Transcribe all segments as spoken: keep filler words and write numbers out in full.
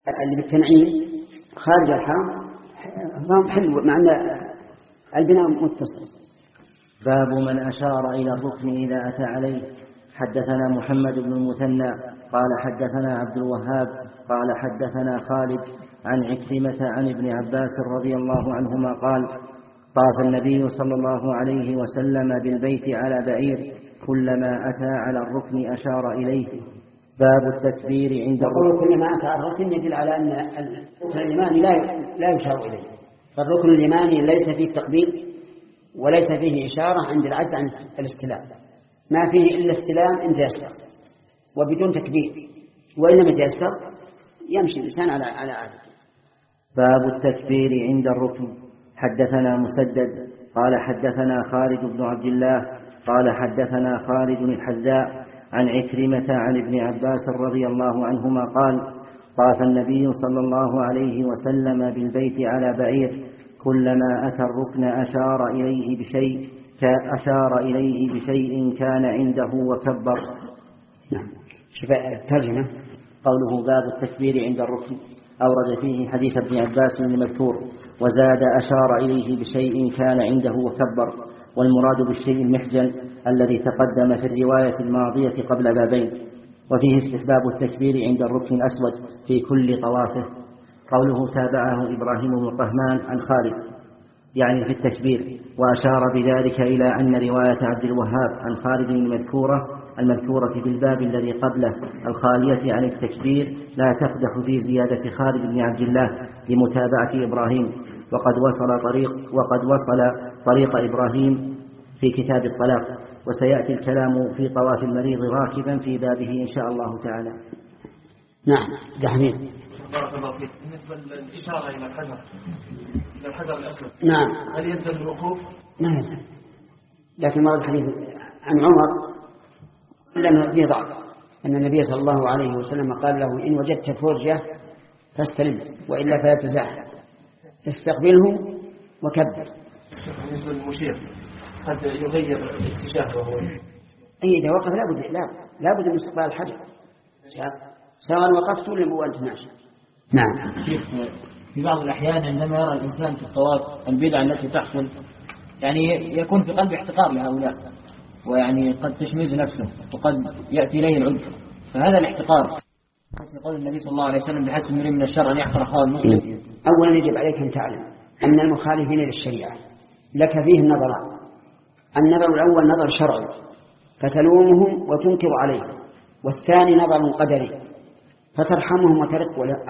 اللي بالتنعيم خارج الحرم فهم حلو مع أن البناء متصل. باب من أشار إلى الركن إذا أتى عليه. حدثنا محمد بن المثنى قال حدثنا عبد الوهاب قال حدثنا خالد عن عكرمة عن ابن عباس رضي الله عنهما قال طاف النبي صلى الله عليه وسلم بالبيت على بعير كلما أتى على الركن أشار إليه. باب التكبير عند الركن. كلما أتى على الركن يدل على أن الركن اليماني لا لا يشار إليه، فالركن اليماني ليس فيه تقبيل وليس فيه إشارة عند العجز عن الاستلام، ما فيه إلا استلام إن تيسر وبدون تكبير، وإنما تيسر يمشي الإنسان على على عادته. باب التكبير عند الركن. حدثنا مسدد قال حدثنا خالد بن عبد الله قال حدثنا خالد الحذاء عن عكرمة عن ابن عباس رضي الله عنهما قال طاف النبي صلى الله عليه وسلم بالبيت على بعير كلما أتى الركن أشار إليه بشيء أشار إليه بشيء كان عنده وكبر. نعم. شوف الترجمة قوله باب التكبير عند الركن أورد فيه حديث ابن عباس المذكور وزاد أشار إليه بشيء كان عنده وكبر، والمراد بالشيء المحجن الذي تقدم في الرواية الماضية قبل بابين. وفيه استحباب التكبير عند الركن الأسود في كل طوافه. قوله تابعه إبراهيم بن طهمان عن خالد يعني في التكبير، وأشار بذلك إلى أن رواية عبد الوهاب عن خالد المذكورة المذكورة في الباب الذي قبله الخالية عن التكبير لا تقدح في زيادة خالد بن عبد الله لمتابعة إبراهيم، وقد وصل طريق وقد وصل طريق إبراهيم في كتاب الطلاق، وسيأتي الكلام في طواف المريض راكبا في بابه إن شاء الله تعالى. نعم. جميل. بارك الله فيك. بالنسبة للإشارة إلى الحجر إلى الحجر الأسود، نعم، هل يلزم الوقوف؟ ما يلزم، لكن مرض الحديث عن عمر لأنه فيه ضعف أن النبي صلى الله عليه وسلم قال له إن وجدت فرجة فاستلم وإلا فلا تزاح، استقبله وكبر. بالنسبة للمشير قد يغير الاتجاه وهو أي إذا وقف لابد لابد من استقبال الحجر سواء وقفت ولا وأنت ماشي. نعم. في بعض الأحيان عندما يرى الإنسان في الطواف البدعة التي تحصل يعني يكون في قلب احتقار لهؤلاء، ويعني قد تشمئز نفسه وقد يأتي إليه العجب، فهذا الاحتقار يقول النبي صلى الله عليه وسلم بحسب امرئ من الشر أن يحقر أخاه المسلم. أولا يجب عليك أن تعلم أن المخالفين للشريعة لك فيه النظران. النظر الأول نظر شرعي فتلومهم وتنكر عليهم، والثاني نظر قدري فترحمهم وترق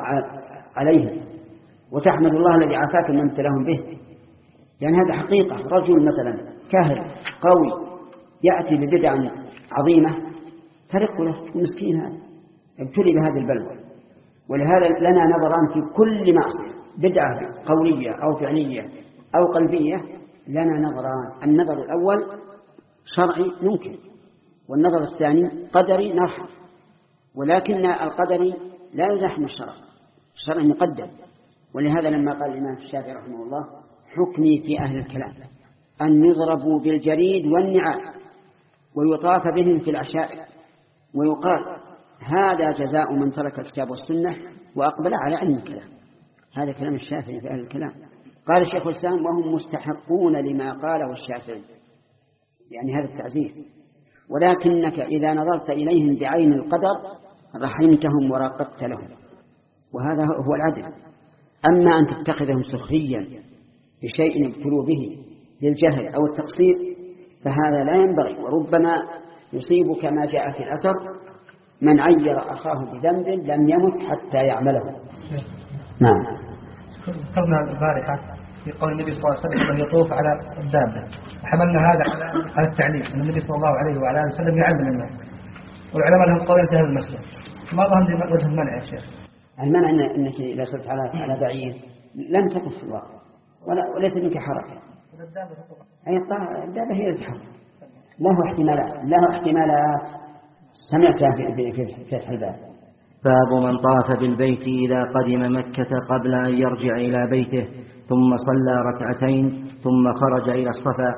عليهم وتحمد الله الذي عافاك من ابتلاهم به. يعني هذا حقيقة. رجل مثلا كاهل قوي يأتي ببدع عظيمة ترق له، مسكين هذا ابتلي بهذه البلوى. ولهذا لنا نظران في كل معصية، بدعة قولية أو فعلية أو قلبية لنا نظران. النظر الأول شرعي ممكن، والنظر الثاني قدري نرحم، ولكن القدري لا يزاحم الشرع، الشرع مقدم. ولهذا لما قال الإمام الشافعي رحمه الله حكمي في أهل الكلام أن يضربوا بالجريد والنعال ويطاف بهم في العشائر ويقال هذا جزاء من ترك الكتاب والسنة وأقبل على علم الكلام. هذا كلام الشافعي في أهل الكلام. قال الشيخ الإسلام وهم مستحقون لما قاله الشافعي، يعني هذا التعزير. ولكنك إذا نظرت إليهم بعين القدر رحمتهم وراقبت لهم، وهذا هو العدل. أما أن تتخذهم سخريا بشيء ابتلوا به للجهل أو التقصير فهذا لا ينبغي، وربما يصيب كما جاء في الأثر من عير أخاه بذنب لم يمت حتى يعمله. نعم. ذكرنا البارحة في قول النبي صلى الله عليه وسلم يطوف على الدابة، حملنا هذا على التعليم أن النبي صلى الله عليه وعلى آله وسلم يعلم الناس، والعلماء لهم قولين في هذا المسألة. ما ظهر وجه المنع يا شيخ؟ المنع إن أنك إذا صرت على على بعير لم تقف في الواقع وليس منك حركة. أي الدابة هي تتحرك، له احتمالات له احتمالات سمعتها في في فتح الباب. باب من طاف بالبيت إذا قدم مكة قبل أن يرجع إلى بيته ثم صلى ركعتين ثم خرج إلى الصفا.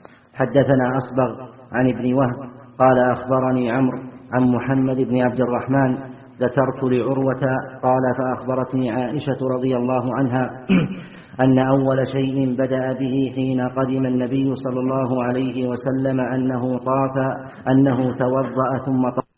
حدثنا أصبغ عن ابن وهب قال أخبرني عمرو عن محمد بن عبد الرحمن ذكرت لعروة قال فأخبرتني عائشة رضي الله عنها أن أول شيء بدأ به حين قدم النبي صلى الله عليه وسلم أنه طاف أنه توضأ ثم طاف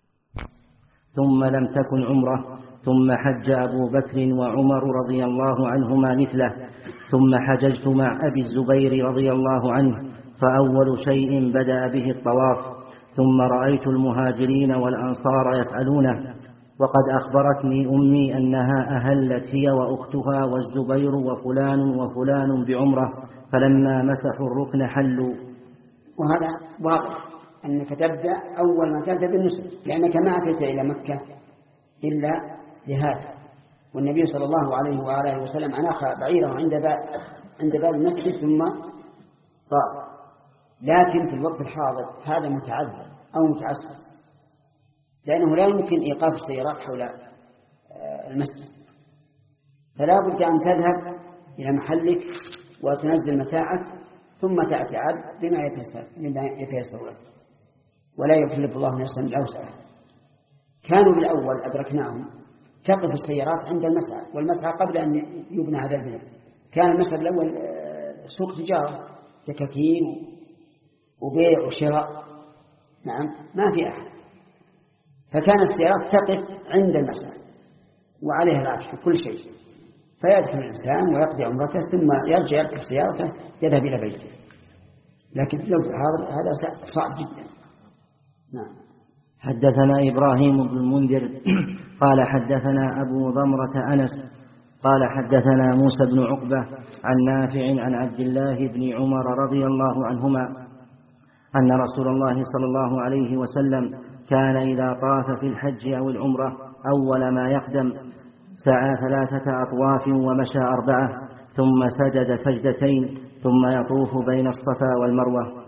ثم لم تكن عمره، ثم حج أبو بكر وعمر رضي الله عنهما مثله، ثم حججت مع أبي الزبير رضي الله عنه، فأول شيء بدأ به الطواف، ثم رأيت المهاجرين والأنصار يفعلونه، وقد أخبرتني أمي أنها أهلت هي وأختها والزبير وفلان وفلان بعمرة، فلما مسحوا الركن حلوا. وهذا واضح أنك تبدأ أول ما تبدأ بالنسك، لأنك ما أتيت إلى مكة إلا لهذا، والنبي صلى الله عليه وآله وسلم أناخ بعيره عند باب عند باب المسجد ثم طاف. لكن في الوقت الحاضر هذا متعذر أو متعسر، لأنه لا يمكن إيقاف السيارات حول المسجد، فلا بد أن تذهب إلى محلك وتنزل متاعك ثم تأتي عاد بما يتيسر لك، ولا يكلف الله نفسا إلا وسعها. كانوا بالأول أدركناهم تقف السيارات عند المسعى، والمسعى قبل أن يبنى هذا البناء كان المسعى الأول سوق تجارة، تكاكين وبيع وشراء، نعم ما في أحد، فكان السيارات تقف عند المسعى وعليها العرش في كل شيء، فيدخل الإنسان ويقضي عمرته ثم يرجع يركب سيارته يذهب إلى بيته. لكن لو هذا صعب جدا. نعم. حدثنا إبراهيم بن المنذر قال حدثنا أبو ضمرة أنس قال حدثنا موسى بن عقبة عن نافع عن عبد الله بن عمر رضي الله عنهما أن رسول الله صلى الله عليه وسلم كان إذا طاف في الحج أو العمرة أول ما يقدم سعى ثلاثة أطواف ومشى أربعة، ثم سجد سجدتين، ثم يطوف بين الصفا والمروة.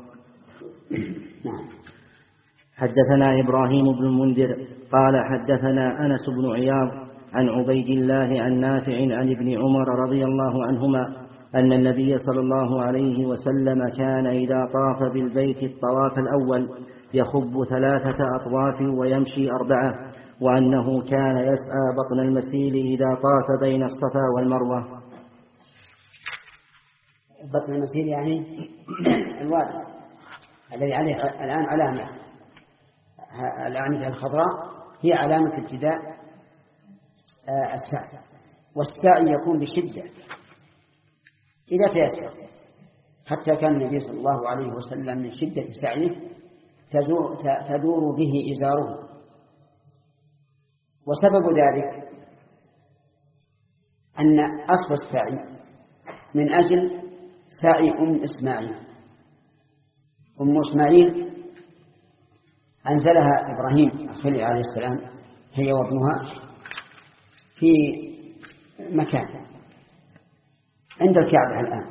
حدثنا إبراهيم بن المنذر قال حدثنا أنس بن عياض عن عبيد الله عن نافع عن ابن عمر رضي الله عنهما أن النبي صلى الله عليه وسلم كان إذا طاف بالبيت الطواف الأول يخب ثلاثة أطواف ويمشي أربعة، وأنه كان يسعى بطن المسيل إذا طاف بين الصفا والمروة. بطن المسيل يعني الوادي الذي عليه الآن علامة، الأعمدة الخضراء هي علامة ابتداء السعي، والسعي يكون بشدة إذا تيسر، حتى كان النبي صلى الله عليه وسلم من شدة سعيه تدور به إزاره. وسبب ذلك أن أصل السعي من أجل سعي أم إسماعيل. أم إسماعيل أنزلها إبراهيم الخليل عليه السلام هي وابنها في مكان عند الكعبة الآن،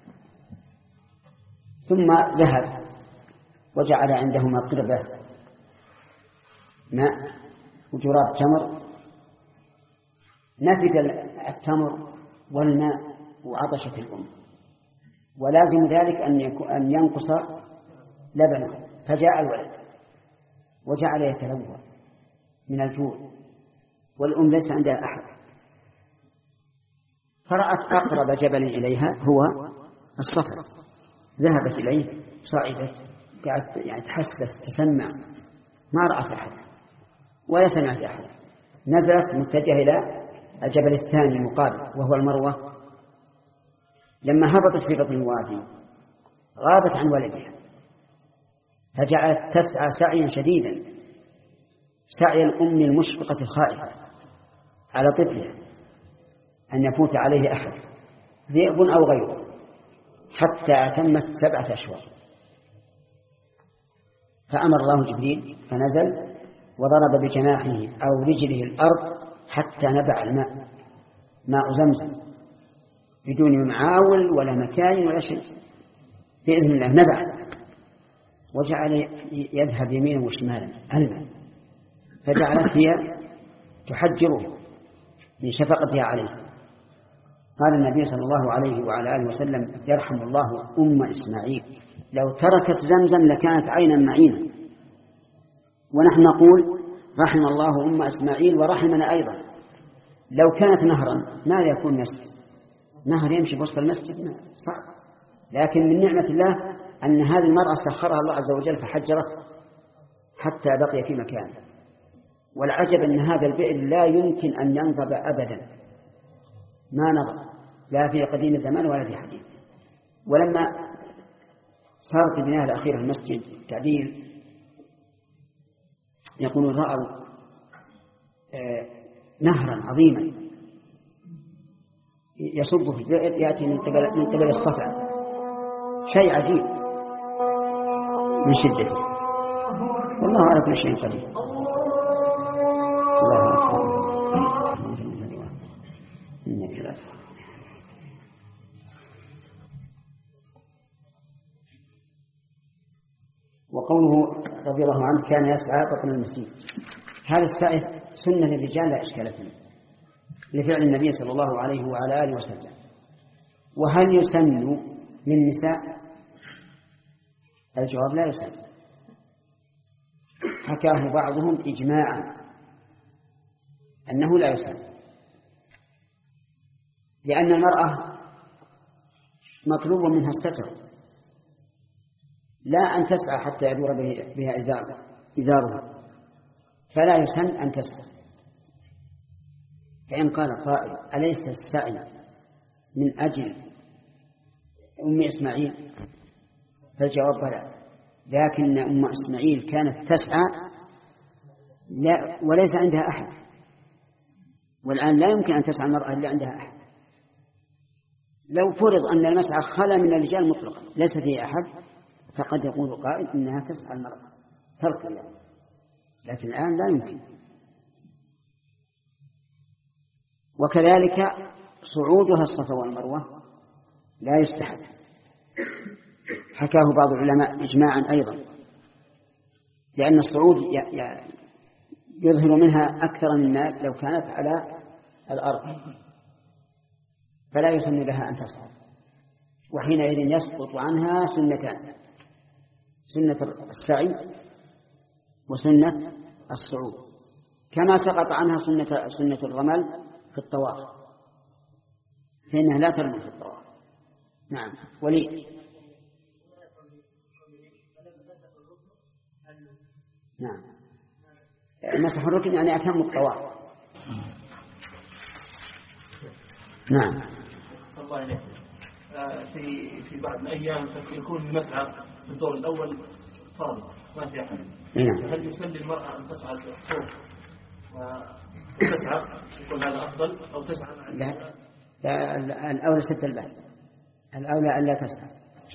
ثم ذهب وجعل عندهما قربة ماء وجراب تمر، نفد التمر والماء وعطشت الأم، ولازم ذلك أن ينقص لبنه، فجاء الولد وجعل يتلوى من الجوع، والأم ليس عندها أحد، فرأت أقرب جبل إليها هو الصخر، ذهبت إليه صعدت، قعدت يعني تحسس تسمع، ما رأت أحد ولا سمعت أحد، نزلت متجهة إلى الجبل الثاني المقابل وهو المروة. لما هبطت في بطن الوادي غابت عن ولدها، فجعلت تسعى سعيا شديدا، سعي الأم المشفقة الخائفة على طفلها أن يفوت عليه أحد ذئب أو غيره، حتى أتمت سبعة أشهر. فأمر الله جبريل فنزل وضرب بجناحه أو رجله الأرض حتى نبع الماء، ماء زمزم بدون معاول ولا مكاين ولا شيء، بإذن الله نبع، وجعل يذهب يمينا وشمالا الماء، فجعلت هي تحجره من شفقتها عليه. قال النبي صلى الله عليه وعلى آله وسلم يرحم الله أم إسماعيل، لو تركت زمزم لكانت عينا معينا. ونحن نقول رحم الله أم إسماعيل ورحمنا أيضا. لو كانت نهرا ماذا يكون مسجد؟ نهر يمشي بوسط المسجد صعب، لكن من نعمة الله أن هذه المرأة سخرها الله عز وجل فحجرت حتى بقي في مكانه. والعجب أن هذا البئر لا يمكن أن ينضب أبدا، ما نضب لا في قديم الزمان ولا في حديث. ولما صارت البناية الأخيرة المسجد تعديل يقولون رأوا آه نهرا عظيما يصب في البئر يأتي من قبل من قبل الصفا، شيء عجيب من شدته. والله على كل شيء قدير. الله أكبر. وقوله رضي الله عنه كان يسعى بطن المسجد، هذا السعي سنة للرجال لا إشكال فيه لفعل النبي صلى الله عليه وعلى آله وسلم. وهل يسن للنساء؟ الجواب لا يسن، حكاه بعضهم إجماعا أنه لا يسن، لأن المرأة مطلوب منها الستر، لا أن تسعى حتى يدور بها إزارها، فلا يسن أن تسعى. فإن قال قائل أليس السعي من أجل أم إسماعيل؟ فالجواب بلى، لكن أم إسماعيل كانت تسعى لا وليس عندها أحد، والآن لا يمكن أن تسعى المرأة إلا عندها أحد. لو فرض أن المسعى خلا من الرجال مطلقا ليس فيه أحد فقد يقول قائل إنها تسعى المرأة ترك يعني، لكن الآن لا يمكن. وكذلك صعودها الصفا والمروة لا يستحب، حكاه بعض العلماء إجماعا أيضا، لأن الصعود يظهر منها أكثر مما لو كانت على الأرض، فلا يسن لها أن تصعد. وحينئذ يسقط عنها سنتان، سنة السعي وسنة الصعود، كما سقط عنها سنة, سنة الرمل في الطواف، فإنها لا ترمل في الطواف. نعم. ولي نعم مسح الركن يعني أتم الطواف. نعم. صلى الله عليه في في بعض الأيام يكون المسعى في الدور الأول فاضي ما في أحد، هل يسلي المرأة أن تسعى فوق وتسعى يكون هذا أفضل أو تسعى؟ لا, لا الأولى سد الباب، الأولى ألا تسعى.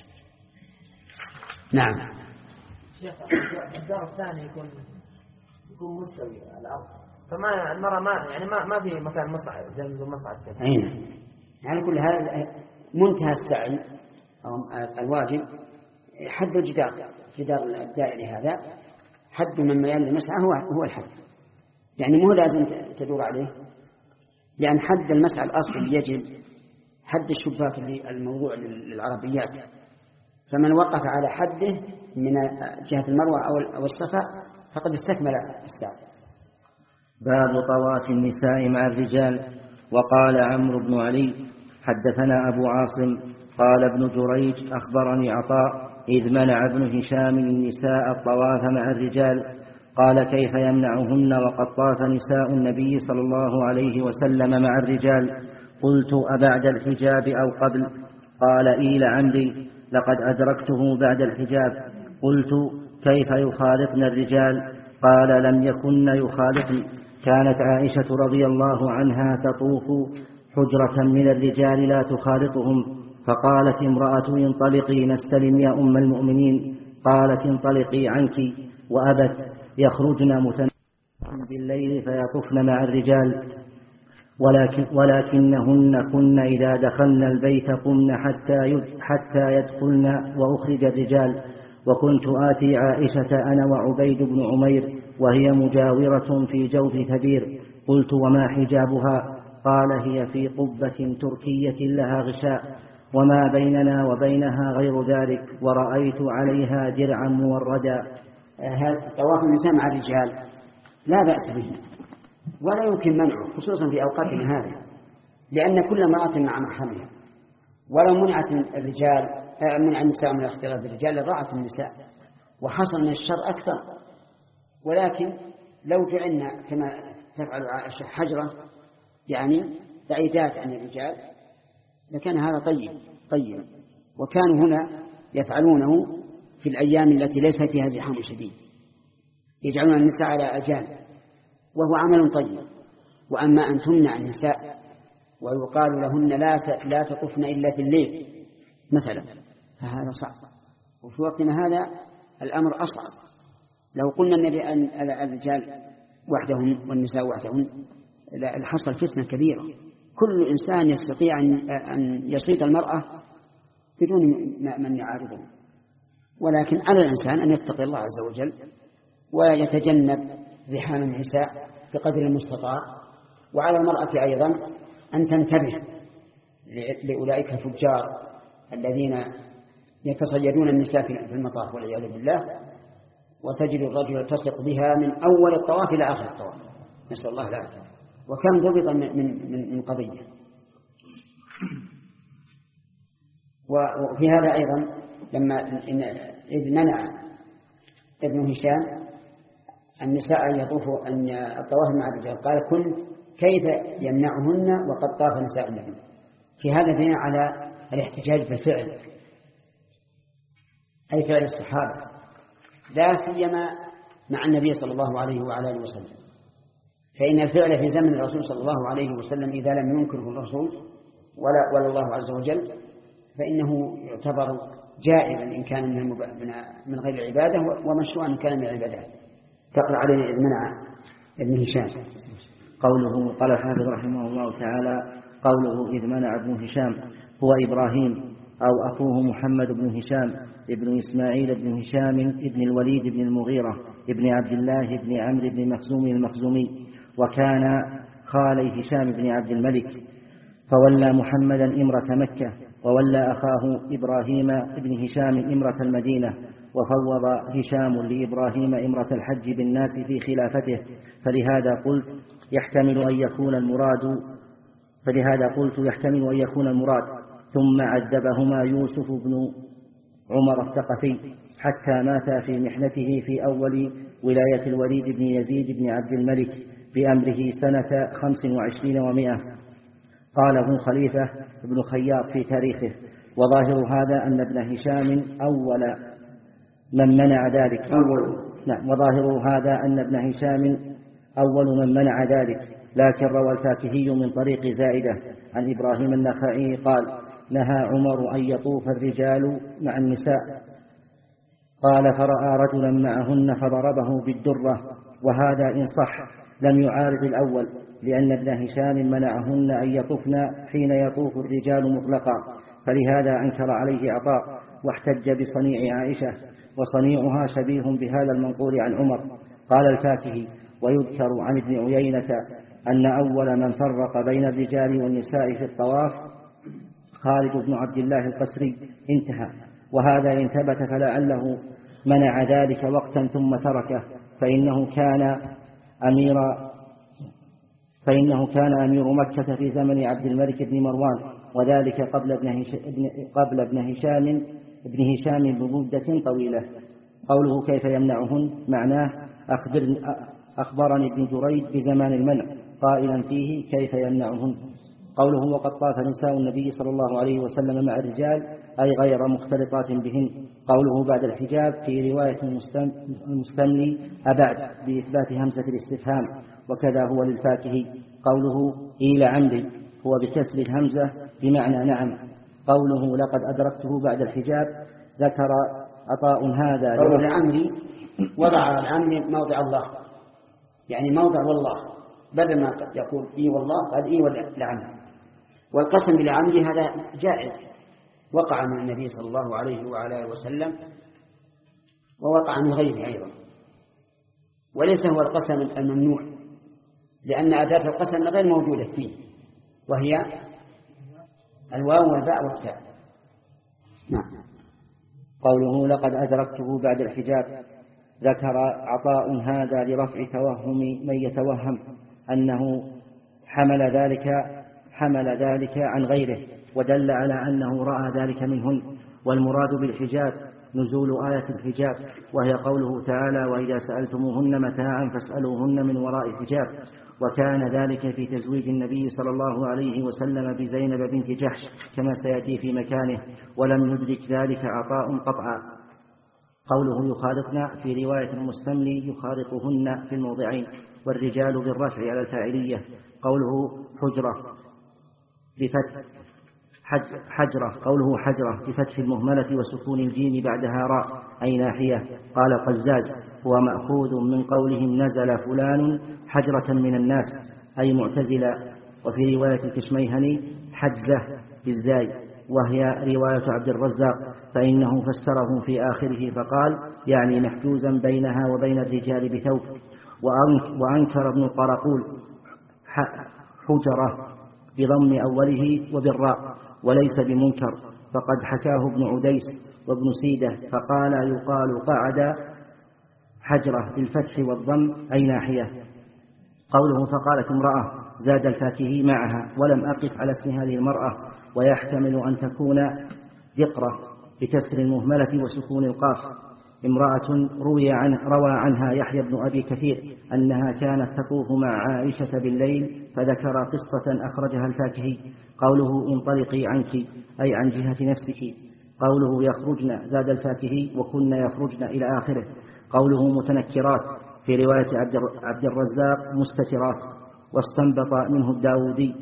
نعم. شيخ الدار الثاني يكون يكون مستوي على الأرض، فما المرأة ما يعني ما ما في مكان مصعد زي المصعد كذا. أين يعني كل هذا منتهى السعي أو الواجب حد الجدار، جدار الدائري هذا حد من ميال المسعى هو هو الحد، يعني مو لازم تدور عليه، لأن حد المسعى الأصلي يجب حد الشباك اللي الموضوع للعربيات، فمن وقف على حده من جهة المروة أو الصفا فقد استكمل السعي. باب طواف النساء مع الرجال. وقال عمرو بن علي حدثنا أبو عاصم قال ابن جريج أخبرني عطاء إذ منع ابن هشام النساء الطواف مع الرجال، قال كيف يمنعهن وقد طاف نساء النبي صلى الله عليه وسلم مع الرجال؟ قلت أبعد الحجاب أو قبل؟ قال إي لعمري لقد أدركته بعد الحجاب. قلت كيف يخالطن الرجال؟ قال لم يكن يخالطن، كانت عائشة رضي الله عنها تطوف حجرة من الرجال لا تخالطهم، فقالت امرأة انطلقي نستلم يا أم المؤمنين، قالت انطلقي عنك، وأبت، يخرجن متنزهات بالليل فيطفن مع الرجال، ولكن ولكنهن كن إذا دخلن البيت قمن حتى حتى يدخلن وأخرج الرجال، وكنت آتي عائشة أنا وعبيد بن عمير وهي مجاورة في جوف كبير. قلت وما حجابها؟ قال هي في قبة تركية لها غشاء وما بيننا وبينها غير ذلك، ورأيت عليها درعا موردا. طواف النساء مع الرجال لا بأس به ولا يمكن منعه، خصوصا في أوقاتنا هذه، لأن كل امرأة مع محرمها، ولو منعت الرجال منع النساء من الاختلاط بالرجال لضاعت النساء وحصل من الشر أكثر. ولكن لو جعلنا كما تفعل عائشة حجرة يعني بعيدات عن الرجال لكان هذا طيب طيب. وكانوا هنا يفعلونه في الأيام التي ليس فيها زحام شديد، يجعلون النساء على أجانب وهو عمل طيب. وأما أن تمنع النساء ويقال لهن لا لا تطفن إلا في الليل مثلا فهذا صعب، وفي وقتنا هذا الأمر أصعب. لو قلنا النبي أن الرجال وحدهم والنساء وحدهم لحصل فتنة كبيرة. كل إنسان يستطيع أن يصيد المرأة بدون من يعارضه، ولكن على الإنسان أن يتقي الله عز وجل ويتجنب زحام النساء بقدر المستطاع. وعلى المرأة أيضا أن تنتبه لأولئك الفجار الذين يتصيدون النساء في المطاف والعياذ بالله، وتجد الرجل تثق بها من أول الطواف إلى آخر الطواف، نسأل الله العافية. وكم ضبط من, من, من قضية. وفي هذا أيضا لما إذ منع ابن هشام النساء أن يطوفوا أن الطواف مع الرجال قال كنت كيف يمنعهن وقد طاف نساء النبي. في هذا دليل على الاحتجاج بالفعل أي فعل الصحابة لا سيما مع النبي صلى الله عليه وعلى آله وسلم، فإن الفعل في زمن الرسول صلى الله عليه وسلم إذا لم ينكره الرسول ولا, ولا الله عز وجل فإنه يعتبر جائزا إن كان من, من غير العبادة ومشروعا إن كان من العبادات. تقرأ علينا إذ منع ابن هشام. قوله قال الحافظ رحمه الله تعالى قوله إذ منع ابن هشام هو إبراهيم أو أخوه محمد بن هشام ابن إسماعيل بن هشام ابن الوليد بن المغيرة ابن عبد الله بن عمرو بن مخزوم المخزومي، وكان خالي هشام بن عبد الملك، فولى محمدا إمرة مكة وولى أخاه إبراهيم بن هشام إمرة المدينة، وفوض هشام لإبراهيم إمرة الحج بالناس في خلافته، فلهذا قلت يحتمل أن يكون المراد فلهذا قلت يحتمل أن يكون المراد ثم عذبهما يوسف بن عمر الثقفي حتى مات في محنته في أول ولاية الوليد بن يزيد بن عبد الملك بأمره سنة خمس وعشرين ومائة. قاله خليفة بن خياط في تاريخه. وظاهر هذا أن ابن هشام أول من منع ذلك أول نعم وظاهر هذا أن ابن هشام أول من منع ذلك، لكن روى الفاكهي من طريق زائدة عن إبراهيم النخعي قال نهى عمر أن يطوف الرجال مع النساء، قال فرأى رجلا معهن فضربه بالدرة، وهذا إن صح لم يعارض الأول، لأن ابن هشام منعهن أن يطفن حين يطوف الرجال مطلقا، فلهذا أنكر عليه عطاء واحتج بصنيع عائشة، وصنيعها شبيه بهذا المنقول عن عمر. قال الفاكهي ويذكر عن ابن عيينة أن أول من فرق بين الرجال والنساء في الطواف خالد بن عبد الله القسري. انتهى. وهذا إن ثبت فلعله منع ذلك وقتا ثم تركه، فإنه كان أمير فإنه كان أمير مكة في زمن عبد الملك بن مروان، وذلك قبل ابن هشام قبل ابن هشام ابن هشام بمدة طويلة. قوله كيف يمنعهن معناه أخبر أخبرني ابن جريج بزمان المنع قائلا فيه كيف يمنعهن. قوله وقد طاف نساء النبي صلى الله عليه وسلم مع الرجال أي غير مختلطات بهن. قوله بعد الحجاب في رواية المستملي أبعد بإثبات همزة الاستفهام، وكذا هو للفاكهي. قوله إلى عمري هو بكسر الهمزة بمعنى نعم. قوله لقد أدركته بعد الحجاب ذكر عطاء هذا قوله لعمري وضع العمري موضع الله، يعني موضع والله، بدل ما يقول إي والله قال إي لعمري. والقسم بالعمري هذا جائز، وقع من النبي صلى الله عليه وعلى وسلم ووقع من غيره أيضا، وليس هو القسم الممنوع، لأن أداة القسم غير موجودة فيه، وهي الواو والباء والتاء. نعم. قوله لقد أدركته بعد الحجاب ذكر عطاء هذا لرفع توهم من يتوهم أنه حمل ذلك حمل ذلك عن غيره، ودل على أنه رأى ذلك منهن. والمراد بالحجاب نزول آية الحجاب، وهي قوله تعالى: وإذا سألتموهن متاعا فاسألوهن من وراء حجاب. وكان ذلك في تزويج النبي صلى الله عليه وسلم بزينب بنت جحش كما سيأتي في مكانه، ولم يدرك ذلك عطاء قطعا. قوله يخالطن في رواية المستملي يخالطهن في الموضعين، والرجال بالرفع على الفاعلية. قوله حجرة بفتح حجرة قوله حجرة بفتح المهملة وسكون الجيم بعدها راء أي ناحية. قال قزاز: هو مأخوذ من قولهم نزل فلان حجرة من الناس أي معتزلا. وفي رواية الكشميهني حجزة بالزاي، وهي رواية عبد الرزاق، فإنه فسره في آخره فقال: يعني محجوزا بينها وبين الرجال بثوب. وأنكر ابن القرقول حجرة بضم أوله وبالراء وليس بمنكر، فقد حكاه ابن عديس وابن سيدة فقال: يقال قعد حجرة بالفتح والضم أي ناحية. قوله فقالت امرأة زاد الفاكهي معها، ولم أقف على اسم هذه المرأة، ويحتمل أن تكون ذقرة بكسر المهملة وسكون القاف امرأة روي عن روى عنها يحيى بن أبي كثير أنها كانت تطوف مع عائشة بالليل، فذكر قصة أخرجها الفاكهي. قوله انطلقي عنك أي عن جهة نفسك. قوله يخرجن زاد الفاكهي وكن يخرجن إلى آخره. قوله متنكرات في رواية عبد الرزاق مستترات. واستنبط منه الداودي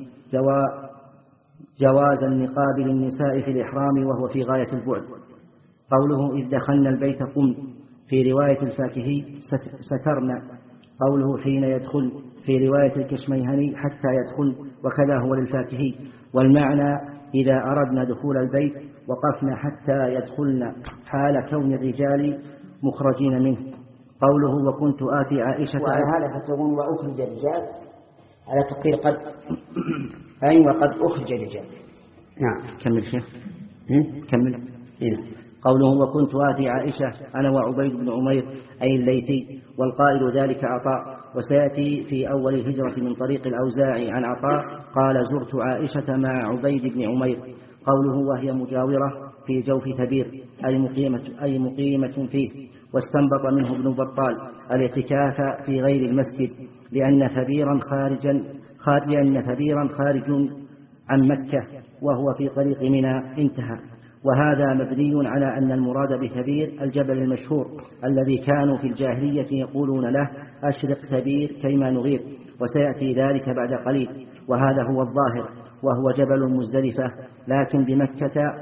جواز النقاب للنساء في الإحرام وهو في غاية البعد. قوله إذ دخلنا البيت قم في رواية الفاكهي سترنا. قوله حين يدخل في رواية الكشميهني حتى يدخل، وكذا هو للفاكهي. والمعنى إذا أردنا دخول البيت وقفنا حتى يدخلنا حال كون الرجال مخرجين منه. قوله وكنت آتي عائشة، وعلى هذا فتقول وأخرج الرجال على تقدير قد أي وقد أخرج الرجال. نعم كمل شيخ كمل. إيه. قوله وكنت آتي عائشة أنا وعبيد بن عمير أي الليثي، والقائل ذلك عطاء. وسيأتي في أول الهجرة من طريق الأوزاعي عن عطاء قال زرت عائشة مع عبيد بن عمير. قوله وهي مجاورة في جوف ثبير أي مقيمة, أي مقيمة فيه. واستنبط منه ابن بطال الاعتكاف في غير المسجد لأن ثبيرا خارجا لأن ثبيرا خارج عن مكة وهو في طريق منى. انتهى. وهذا مبني على أن المراد بثبير الجبل المشهور الذي كانوا في الجاهلية يقولون له أشرق ثبير كيما نغير، وسيأتي ذلك بعد قليل. وهذا هو الظاهر، وهو جبل مزدلفة، لكن بمكة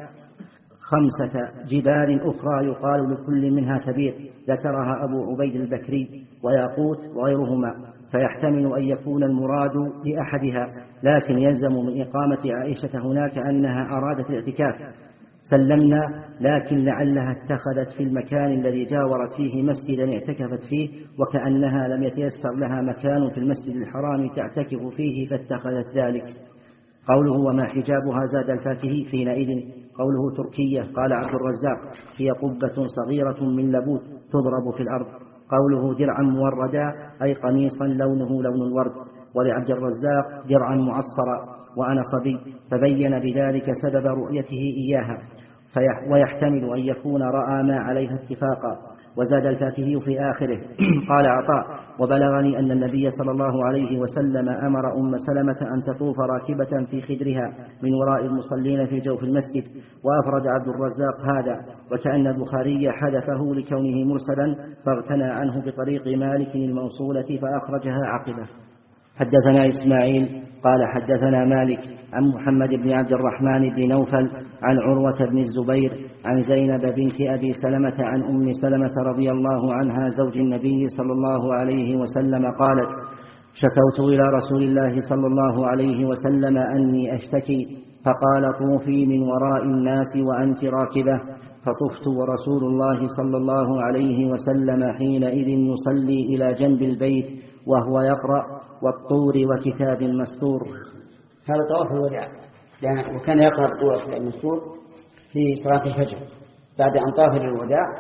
خمسة جبال أخرى يقال لكل منها ثبير ذكرها أبو عبيد البكري وياقوت وغيرهما، فيحتمل أن يكون المراد لأحدها، لكن يلزم من إقامة عائشة هناك أنها أرادت الاعتكاف. سلمنا، لكن لعلها اتخذت في المكان الذي جاورت فيه مسجدا اعتكفت فيه، وكأنها لم يتيسر لها مكان في المسجد الحرام تعتكف فيه فاتخذت ذلك. قوله وما حجابها زاد الفاكهي حينئذ. قوله تركية قال عبد الرزاق هي قبة صغيرة من لبوت تضرب في الأرض. قوله درعا موردا أي قميصا لونه لون الورد. ولعبد الرزاق درعا معصفرا وأنا صبي، فبين بذلك سبب رؤيته إياها، ويحتمل أن يكون رأى ما عليها اتفاقا. وزاد الفاكهي في آخره قال عطاء وبلغني أن النبي صلى الله عليه وسلم أمر أم سلمة أن تطوف راكبة في خدرها من وراء المصلين في جوف المسجد. وأفرد عبد الرزاق هذا، وكأن البخاري حذفه لكونه مرسلا فاغتنى عنه بطريق مالك الموصولة فأخرجها عقبه. حدثنا إسماعيل قال حدثنا مالك عن محمد بن عبد الرحمن بن نوفل عن عروة بن الزبير عن زينب بنت أبي سلمة عن أم سلمة رضي الله عنها زوج النبي صلى الله عليه وسلم قالت شكوت إلى رسول الله صلى الله عليه وسلم أني أشتكي، فقال طوفي من وراء الناس وأنت راكبة، فطفت ورسول الله صلى الله عليه وسلم حينئذ يصلي إلى جنب البيت وهو يقرأ والطور وكتاب مستور. هذا طواف الوداع، وكان يقرأ الطور وكتاب مستور في صلاة الفجر بعد أن طاف للوداع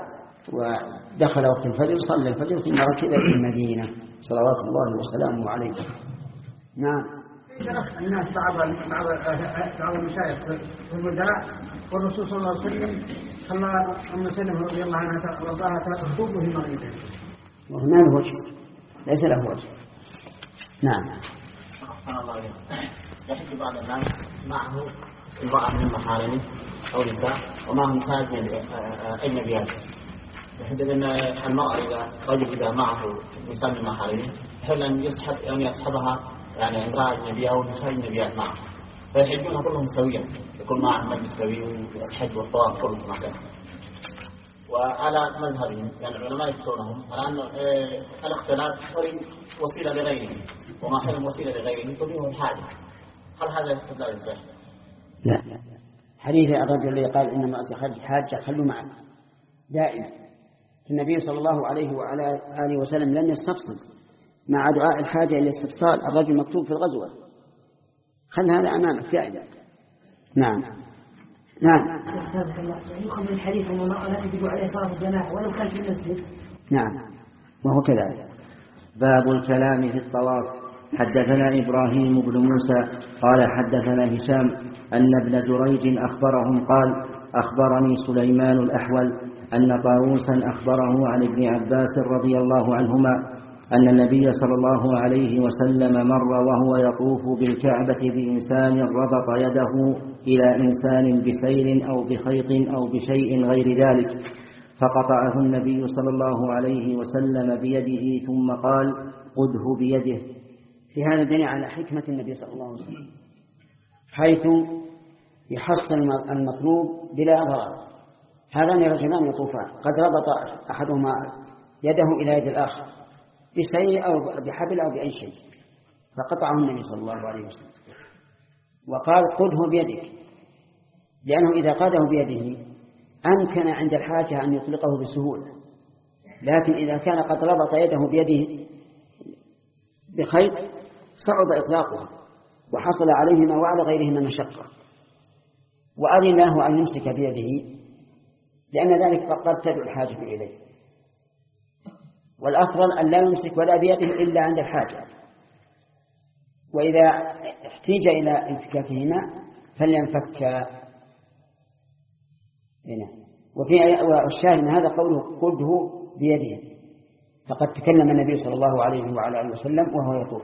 ودخل وقت الفجر صلى الفجر ثم ركب إلى المدينة صلوات الله وسلامه عليه. نعم. الناس بعض بعض بعض المشايخ في الوداع والرسول صلى الله عليه وسلم صلى أم سلمة رضي الله عنها وضعها تخطب في مغربه. وهنا له وجه ليس له وجه. نعم. أحسن الله عليك. يحب بعض الناس معه امرأة من محارمه أو نساء ومعهم نساء أجنبيات. يحب أن المرأة إذا رجل إذا معه نساء من محارمه يحب أن يصحب أن يصحبها يعني امرأة أجنبية أو نساء أجنبيات معه، فيحبون كلهم سويا، يكون معهم مجلس سوي والحج والطواف كلهم معه. وعلى مذهبهم يعني العلماء يذكرونهم على أن الاختلاط حرم وسيلة لغيره، وما حرم وسيلة لغيره تبيه الحاجة. هل هذا الاستدلال صحيح؟ لا. حديث الرجل الذي قال إنما أتخذ الحاجة خلوا معه دائما. النبي صلى الله عليه وعلى آله وسلم لم يستفصل مع دعاء الحاجة إلى استفصال الرجل مكتوب في الغزوة. خل هذا أمامك دائما. نعم. نعم. يؤخذ من الحديث أن المرأة لا تجب عليها صلاة الجماعة ولو كان في المسجد. نعم وهو كذلك. باب الكلام في الطواف. حدثنا إبراهيم بن موسى قال حدثنا هشام أن ابن جريج أخبرهم قال أخبرني سليمان الأحول أن طاووسا أخبره عن ابن عباس رضي الله عنهما أن النبي صلى الله عليه وسلم مر وهو يطوف بالكعبة بإنسان ربط يده إلى إنسان بسير أو بخيط أو بشيء غير ذلك، فقطعه النبي صلى الله عليه وسلم بيده ثم قال خذه بيده. في هذا دليل على حكمة النبي صلى الله عليه وسلم حيث يحصل المطلوب بلا ضرر. هذان رجلان يطوفان قد ربط أحدهما يده إلى يد الآخر بسيء أو بحبل أو بأي شيء، فقطعه النبي صلى الله عليه وسلم وقال خذه بيدك، لأنه إذا قاده بيده أمكن عند الحاجة أن يطلقه بسهولة، لكن إذا كان قد ربط يده بيده بخيط صعب إطلاقه وحصل عليهما وعلى غيرهما مشقة، وأذن له أن يمسك بيده لأن ذلك قد تدعو الحاجة إليه، والأفضل أن لا يمسك ولا بيده إلا عند الحاجة، وإذا احتاج إلى انفكاكهما فلينفك هنا. وفي الشاهد من هذا قوله خذه بيده، فقد تكلم النبي صلى الله عليه وعلى آله وسلم وهو يطوف.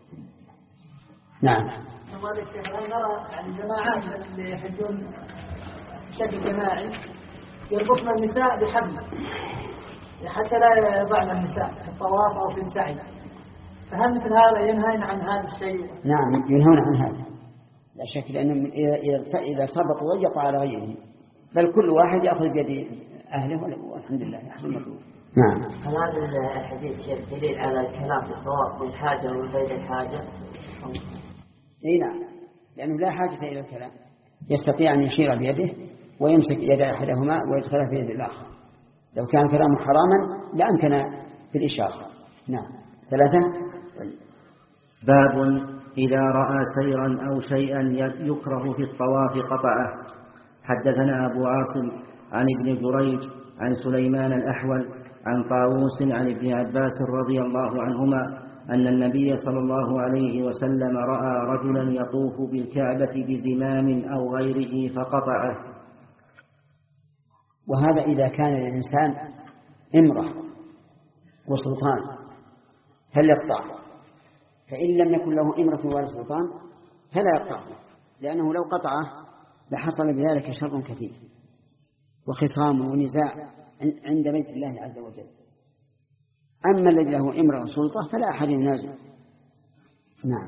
نعم. هل نرى يعني جماعات اللي يحجون بشكل جماعي يربطن النساء بحبل حتى لا يضعن النساء في الطواف أو في السعي، فهل مثل هذا ينهى عن هذا الشيء؟ نعم ينهون عن هذا لا شك، لأنهم إذا إذا سبقوا ضيقوا على غيرهم، بل كل واحد يأخذ بيد أهله والحمد لله يحصل المطلوب. نعم. هل هذا الحديث شيء دليل على الكلام في الطواف بالحاجة ومن غير الحاجة؟ اي نعم، لأنه لا حاجة إلى الكلام، يستطيع أن يشير بيده ويمسك يد أحدهما ويدخلها في يد الآخر. لو كان كلامه حراما لأمكن في الإشارة. نعم. ثلاثة. باب إذا رأى سيرا أو شيئا يكره في الطواف قطعه. حدثنا أبو عاصم عن ابن جريج عن سليمان الأحول عن طاووس عن ابن عباس رضي الله عنهما أن النبي صلى الله عليه وسلم رأى رجلا يطوف بالكعبة بزمام أو غيره فقطعه. وهذا إذا كان الإنسان امرأة وسلطان فليقطعه، فإن لم يكن له امرأة ولا سلطان فلا يقطعه، لأنه لو قطعه لحصل بذلك شر كثير وخصام ونزاع عند بيت الله عز وجل. أما الذي له امرأة وسلطة فلا أحد ينازع. نعم.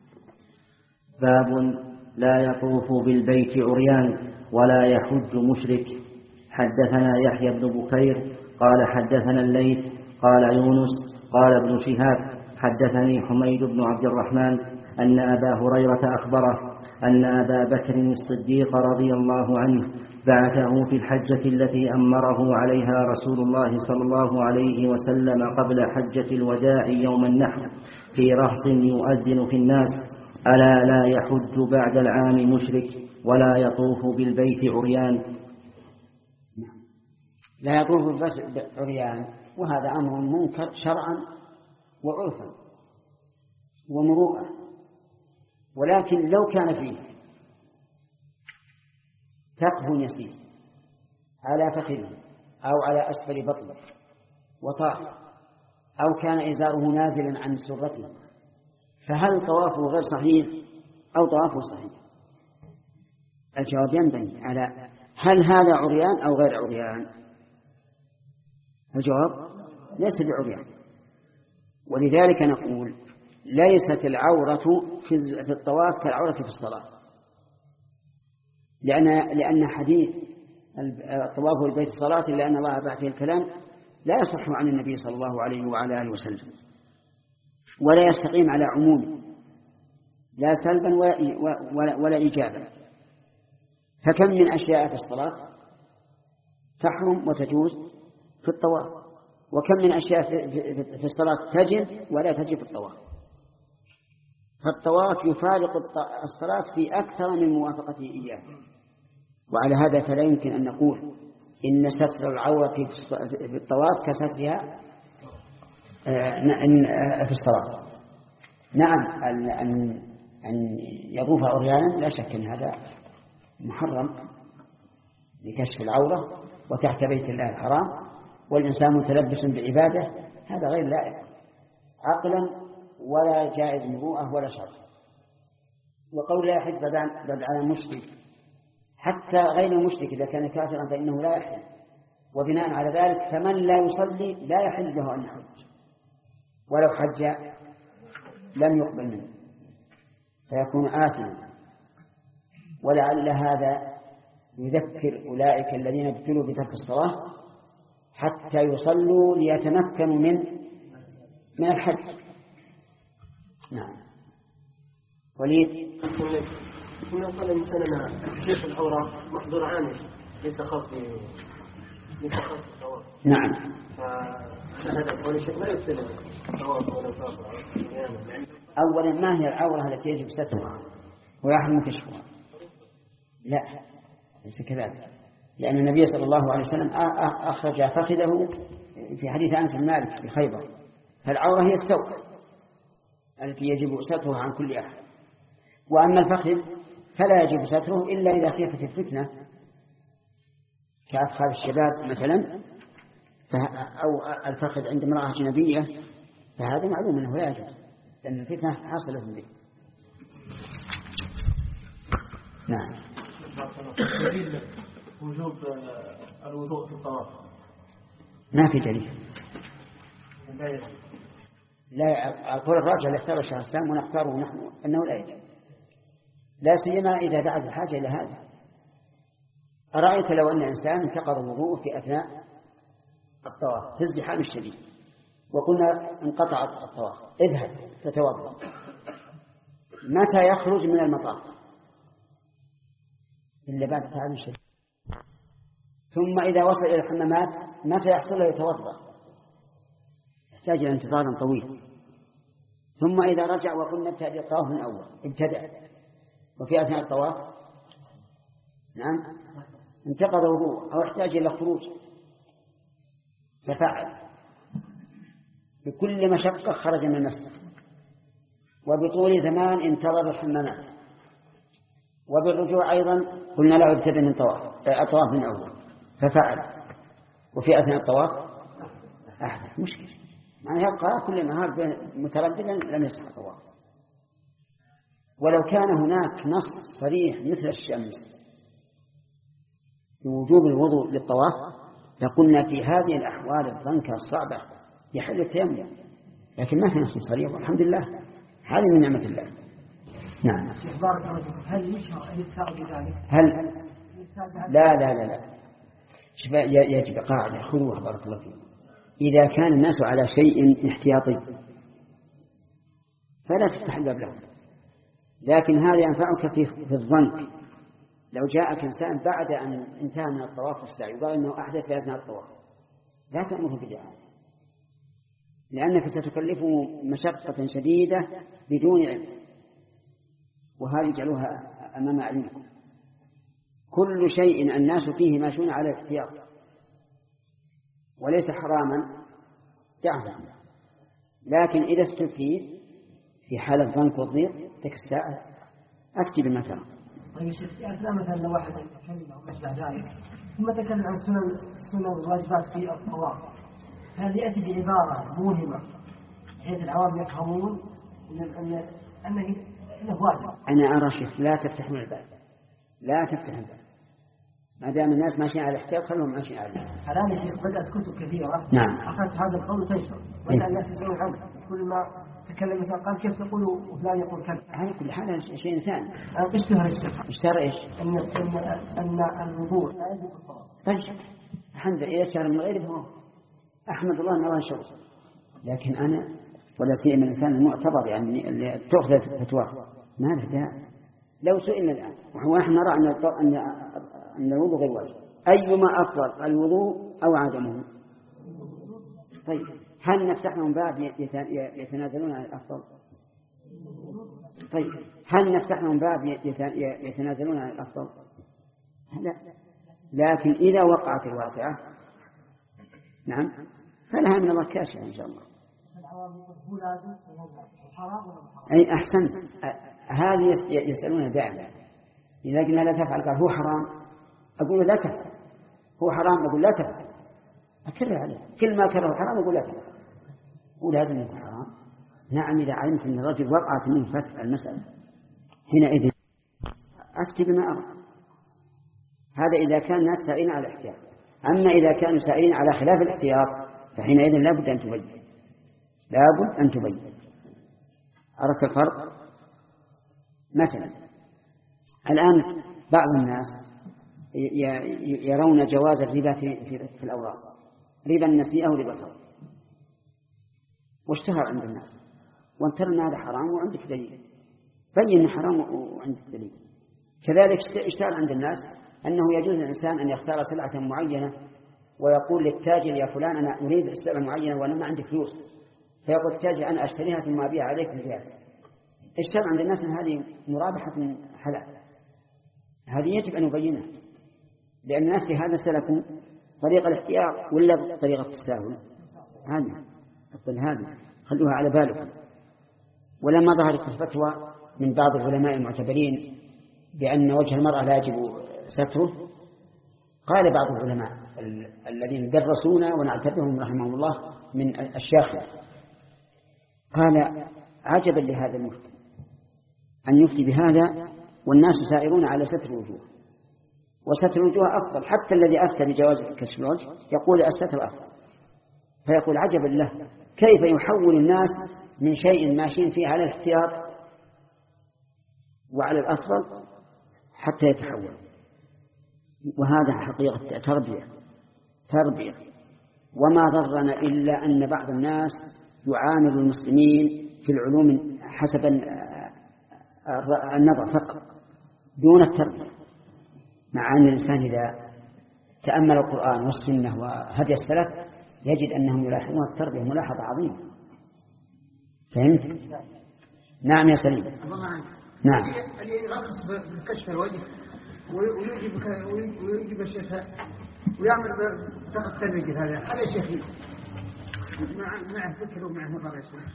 باب لا يطوف بالبيت عريان ولا يحج مشرك. حدثنا يحيى بن بكير قال حدثنا الليث قال يونس قال ابن شهاب حدثني حميد بن عبد الرحمن أن أبا هريرة أخبره أن أبا بكر الصديق رضي الله عنه بعثه في الحجة التي أمره عليها رسول الله صلى الله عليه وسلم قبل حجة الوداع يوم النحر في رهط يؤذن في الناس: ألا لا يحج بعد العام مشرك ولا يطوف بالبيت عريان. لا يطوف عريان، وهذا أمر منكر شرعا وعرفا ومروءة. ولكن لو كان فيه ثقب يسير على فخذه أو على أسفل بطنه وطاف، أو كان إزاره نازلا عن سرته، فهل طوافه غير صحيح أو طوافه صحيح؟ الجواب ينبني على هل هذا عريان أو غير عريان. الجواب ليس بعريان، ولذلك نقول ليست العورة في الطواف كالعورة في الصلاة، لأن لأن حديث الطواف والبيت الصلاة إلا أن الله بعث الكلام لا يصح عن النبي صلى الله عليه وعلى آله وسلم، ولا يستقيم على عمومه لا سلبا ولا, ولا إيجابا. فكم من أشياء في الصلاة تحرم وتجوز في الطواف، وكم من أشياء في الصلاة تجب ولا تجب في الطواف. فالطواف يفارق الصلاة في أكثر من موافقته إياه. وعلى هذا فلا يمكن أن نقول إن ستر العورة في الطواف كسترها في الصلاة. نعم، أن يطوف عريانا لا شك أن هذا محرم لكشف العورة وتحت بيت الله الحرام، والإنسان متلبس بعبادة، هذا غير لائق عقلا ولا جائز مروءة ولا شرع. وقول لا يحل بد على المشرك، حتى غير المشرك إذا كان كافرا فإنه لا يحل. وبناء على ذلك فمن لا يصلي لا يحل له أن يحج، ولو حج لم يقبل منه فيكون آثما. ولعل هذا يذكر أولئك الذين ابتلوا بترك الصلاة حتى يصلوا ليتمكنوا من من الحج. نعم. وليد كنا قال الإنسان أن كشف العورة محظور عنه ليس خاص ليس خاص بالطواف. نعم. فهذا أول شيء لا يستلم الطواف ولا الطواف. أولا ما هي العورة التي يجب سترها ويحرم كشفها؟ لا، ليس كذلك، لأن النبي صلى الله عليه وسلم أخرج فخذه في حديث أنس بن مالك في خيبر. فالعورة هي السوق التي يجب سترها عن كل أحد. وأما الفخذ فلا يجب ستره إلا إذا خيفت الفتنة كأفخاذ الشباب مثلا، أو الفخذ عند امرأة أجنبية، فهذا معلوم أنه لا يجب لأن الفتنة حاصلة به. نعم. دليل وجوب الوضوء في الطواف ما في دليل. لا، أقول الراجع اللي اختار الشيخ الإسلام ونختاره نحن أنه لا يجب، لا سيما إذا دعت الحاجة إلى هذا. أرأيت لو أن إنسان انتقض وضوءه في أثناء الطواف في الزحام الشديد وقلنا انقطع الطواف، اذهب تتوضأ، متى يخرج من المطاف؟ إلا بعد تعب الشديد. ثم إذا وصل إلى الحمامات متى يحصل له يتوضأ؟ يحتاج إلى انتظار طويل. ثم إذا رجع وقلنا ابتدأ الطواف من أول، ابتدأ وفي أثناء الطواف نعم انتقض وضوء أو احتاج إلى خروج ففعل، بكل مشقة خرج من المسجد، وبطول زمان انتظر الحمامات، وبالرجوع أيضا قلنا له ابتدأ من طواف الطواف من أول ففعل، وفي أثناء الطواف أحدث مشكلة، يعني يبقى كل نهار مترددا لم يصح الطواف. ولو كان هناك نص صريح مثل الشمس بوجوب الوضوء للطواف لقلنا في هذه الأحوال الضنكة الصعبة يحل التيمم، لكن ما في نص صريح والحمد لله، هذه من نعمة الله. نعم. هل يشرع الإبتاء بذلك؟ هل لا لا لا لا يجب قاعدة خذوها بارك الله فيكم. إذا كان الناس على شيء احتياطي فلا تفتح الباب لهم، لكن هذا ينفعك في في الظن. لو جاءك إنسان بعد أن انتهى من الطواف والسعي وقال إنه أحدث في أثناء الطواف لا تأمره بدعاء، لأنك ستكلفه مشقة شديدة بدون علم، وهذه جعلوها أمام أعينكم. كل شيء الناس فيه ماشون على الاحتياط، وليس حراما دعه، لكن إذا استفيد في حالة ضنك والضيق تلك الساعة أكتب ما ترى. طيب شيخ، أثناء مثلا لو واحد يتكلم أو مثل ذلك ثم تكلم عن سنن السنن والواجبات في الطواف، هل يأتي بعبارة موهمة بحيث العوام يفهمون أن أنه أنه واجب؟ أنا أرى شيخ لا تفتحون الباب، لا تفتحون الباب، ما دام الناس ماشيين على الاحتياط خلهم ماشيين على الاحتياط. الآن يا شيخ بدأت كتب كثيرة نعم أخذت هذا القول تنشر وبدأ الناس يسألون عنه، كل ما تكلم مثلا قال كيف تقول وفلان يقول كذا. على كل حال شيء ثاني. اشتهر الشيخ. اشتهر ايش؟ أن أن أن الوضوء لا يجب الطواف. طيب الحمد لله إذا اشتهر من غيره هو أحمد الله أن الله ينشره، لكن أنا ولا سيما الإنسان المعتبر يعني اللي تأخذ فتواه ما له داعي. لو سئلنا الآن ونحن نرى أن أن أن الوضوء غير واجب، أيما أفضل الوضوء أو عدمه؟ طيب هل نفتح لهم باب يتنازلون عن الأفضل؟ طيب هل نفتح لهم باب يتنازلون عن الأفضل؟ لا. لكن إذا وقعت الواقعة نعم فلها من الله كاشفة إن شاء الله. أي أحسنت، هذه يسألون دائما إذا قلنا لا تفعل قال هو حرام أقول لا تفعل، هو حرام أقول لا تفعل، أكرر عليه كل ما كره حرام أقول لا تفعل، ولازم يكون حرام. نعم إذا علمت أن الرجل وقعت منه فتح المسألة حينئذ أكتب ما أرى. هذا إذا كان الناس سائلين على الاحتياط. أما إذا كانوا سائلين على خلاف الاحتياط فحينئذ لابد أن تبين، لابد أن تبين. عرفت الفرق؟ مثلا الآن بعض الناس يرون جواز الربا في, في, في الأوراق، ربا النسيئة وربا الفضل، واشتهر عند الناس وانتر أن هذا حرام وعندك دليل، بين حرام وعندك دليل. كذلك اشتهر عند الناس أنه يجوز الإنسان أن يختار سلعة معينة ويقول للتاجر يا فلان أنا أريد السلعة معينة وأنا ما عندي فلوس، فيقول التاجر أنا أشتريها ثم أبيع عليك بزيادة. اشتهر عند الناس أن هذه مرابحة حلال، هذه يجب أن يبينها، لأن الناس في هذا سلكوا طريق الاحتياط ولا طريقة التساهل. هذه أقول هذه خلوها على بالكم. ولما ظهرت الفتوى من بعض العلماء المعتبرين بأن وجه المرأة لا يجب ستره، قال بعض العلماء الذين درسونا ونعتبرهم رحمهم الله من الشيخ، قال عجبا لهذا المفتي أن يفتي بهذا والناس سائرون على ستر الوجوه، وستر الوجوه أفضل. حتى الذي أفتى بجواز كشف الوجه يقول الستر أفضل، فيقول عجبا له كيف يحول الناس من شيء ماشيين فيه على الاحتياط وعلى الأفضل حتى يتحول. وهذا حقيقة تربية تربية وما ضرنا إلا أن بعض الناس يعامل المسلمين في العلوم حسب النظر فقط دون التربية، مع أن الإنسان إذا تأمل القرآن والسنة وهدي السلف يجد أنهم يلاحظون التربية ملاحظة عظيمة. فهمت؟ نعم يا سليم. نعم. اللي يرخص بكشف الوجه ويجب ويجب الشفاء ويعمل فقط تنويج هذا هذا شيخ مع مع فكر ومع نظر يسوع.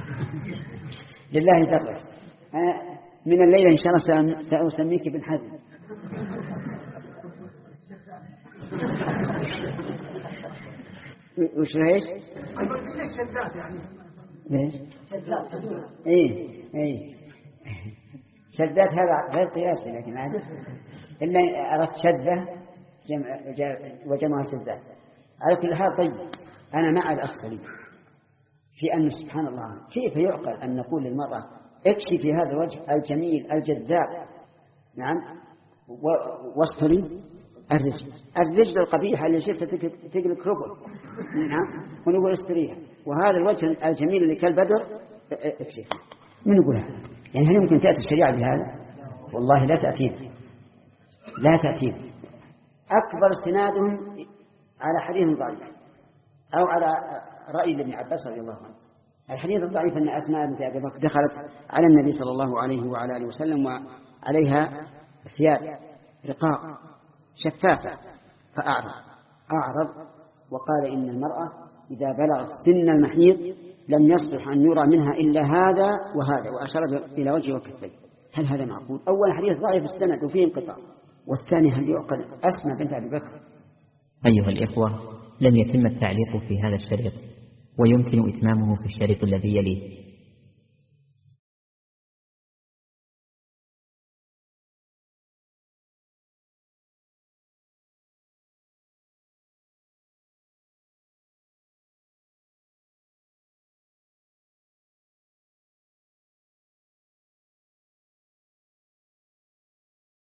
لله درك. أنا من الليلة إن شاء الله سأسميك ابن حزم. وش ليش؟ ليش شدات يعني؟ ليش؟ شدات. إيه إيه. شدات هذا غير قياسي، لكن عادي. إلا أردت شدة جمع وجمع شدات. على كل حال طيب أنا مع الأخ سليم في أن سبحان الله كيف يعقل أن نقول للمرأة اكشفي هذا الوجه الجميل الجذاب نعم واستري الرجل الرجل القبيحة اللي شفتها تقلب كربل نعم ونقول استريها، وهذا الوجه الجميل اللي كالبدر اكشف. من يقولها؟ يعني هل يمكن تأتي الشريعة بهذا؟ والله لا تأتيه لا تأتيه. أكبر استنادهم على حديث ضعيف أو على رأي ابن عباس رضي الله عنه. الحديث الضعيف أن أسماء بنت أبي بكر دخلت على النبي صلى الله عليه وعلى آله وسلم وعليها ثياب رقاق شفافة فأعرض أعرض وقال إن المرأة إذا بلغت سن المحيض لم يصلح أن يرى منها إلا هذا وهذا، وأشار إلى وجهه وكفيه. هل هذا معقول؟ أول حديث ضعيف السند وفيه انقطاع، والثاني هل يعقل؟ أسمى بنت أبي بكر. أيها الإخوة، لم يتم التعليق في هذا الشريط، ويمكن إتمامه في الشريط الذي يليه.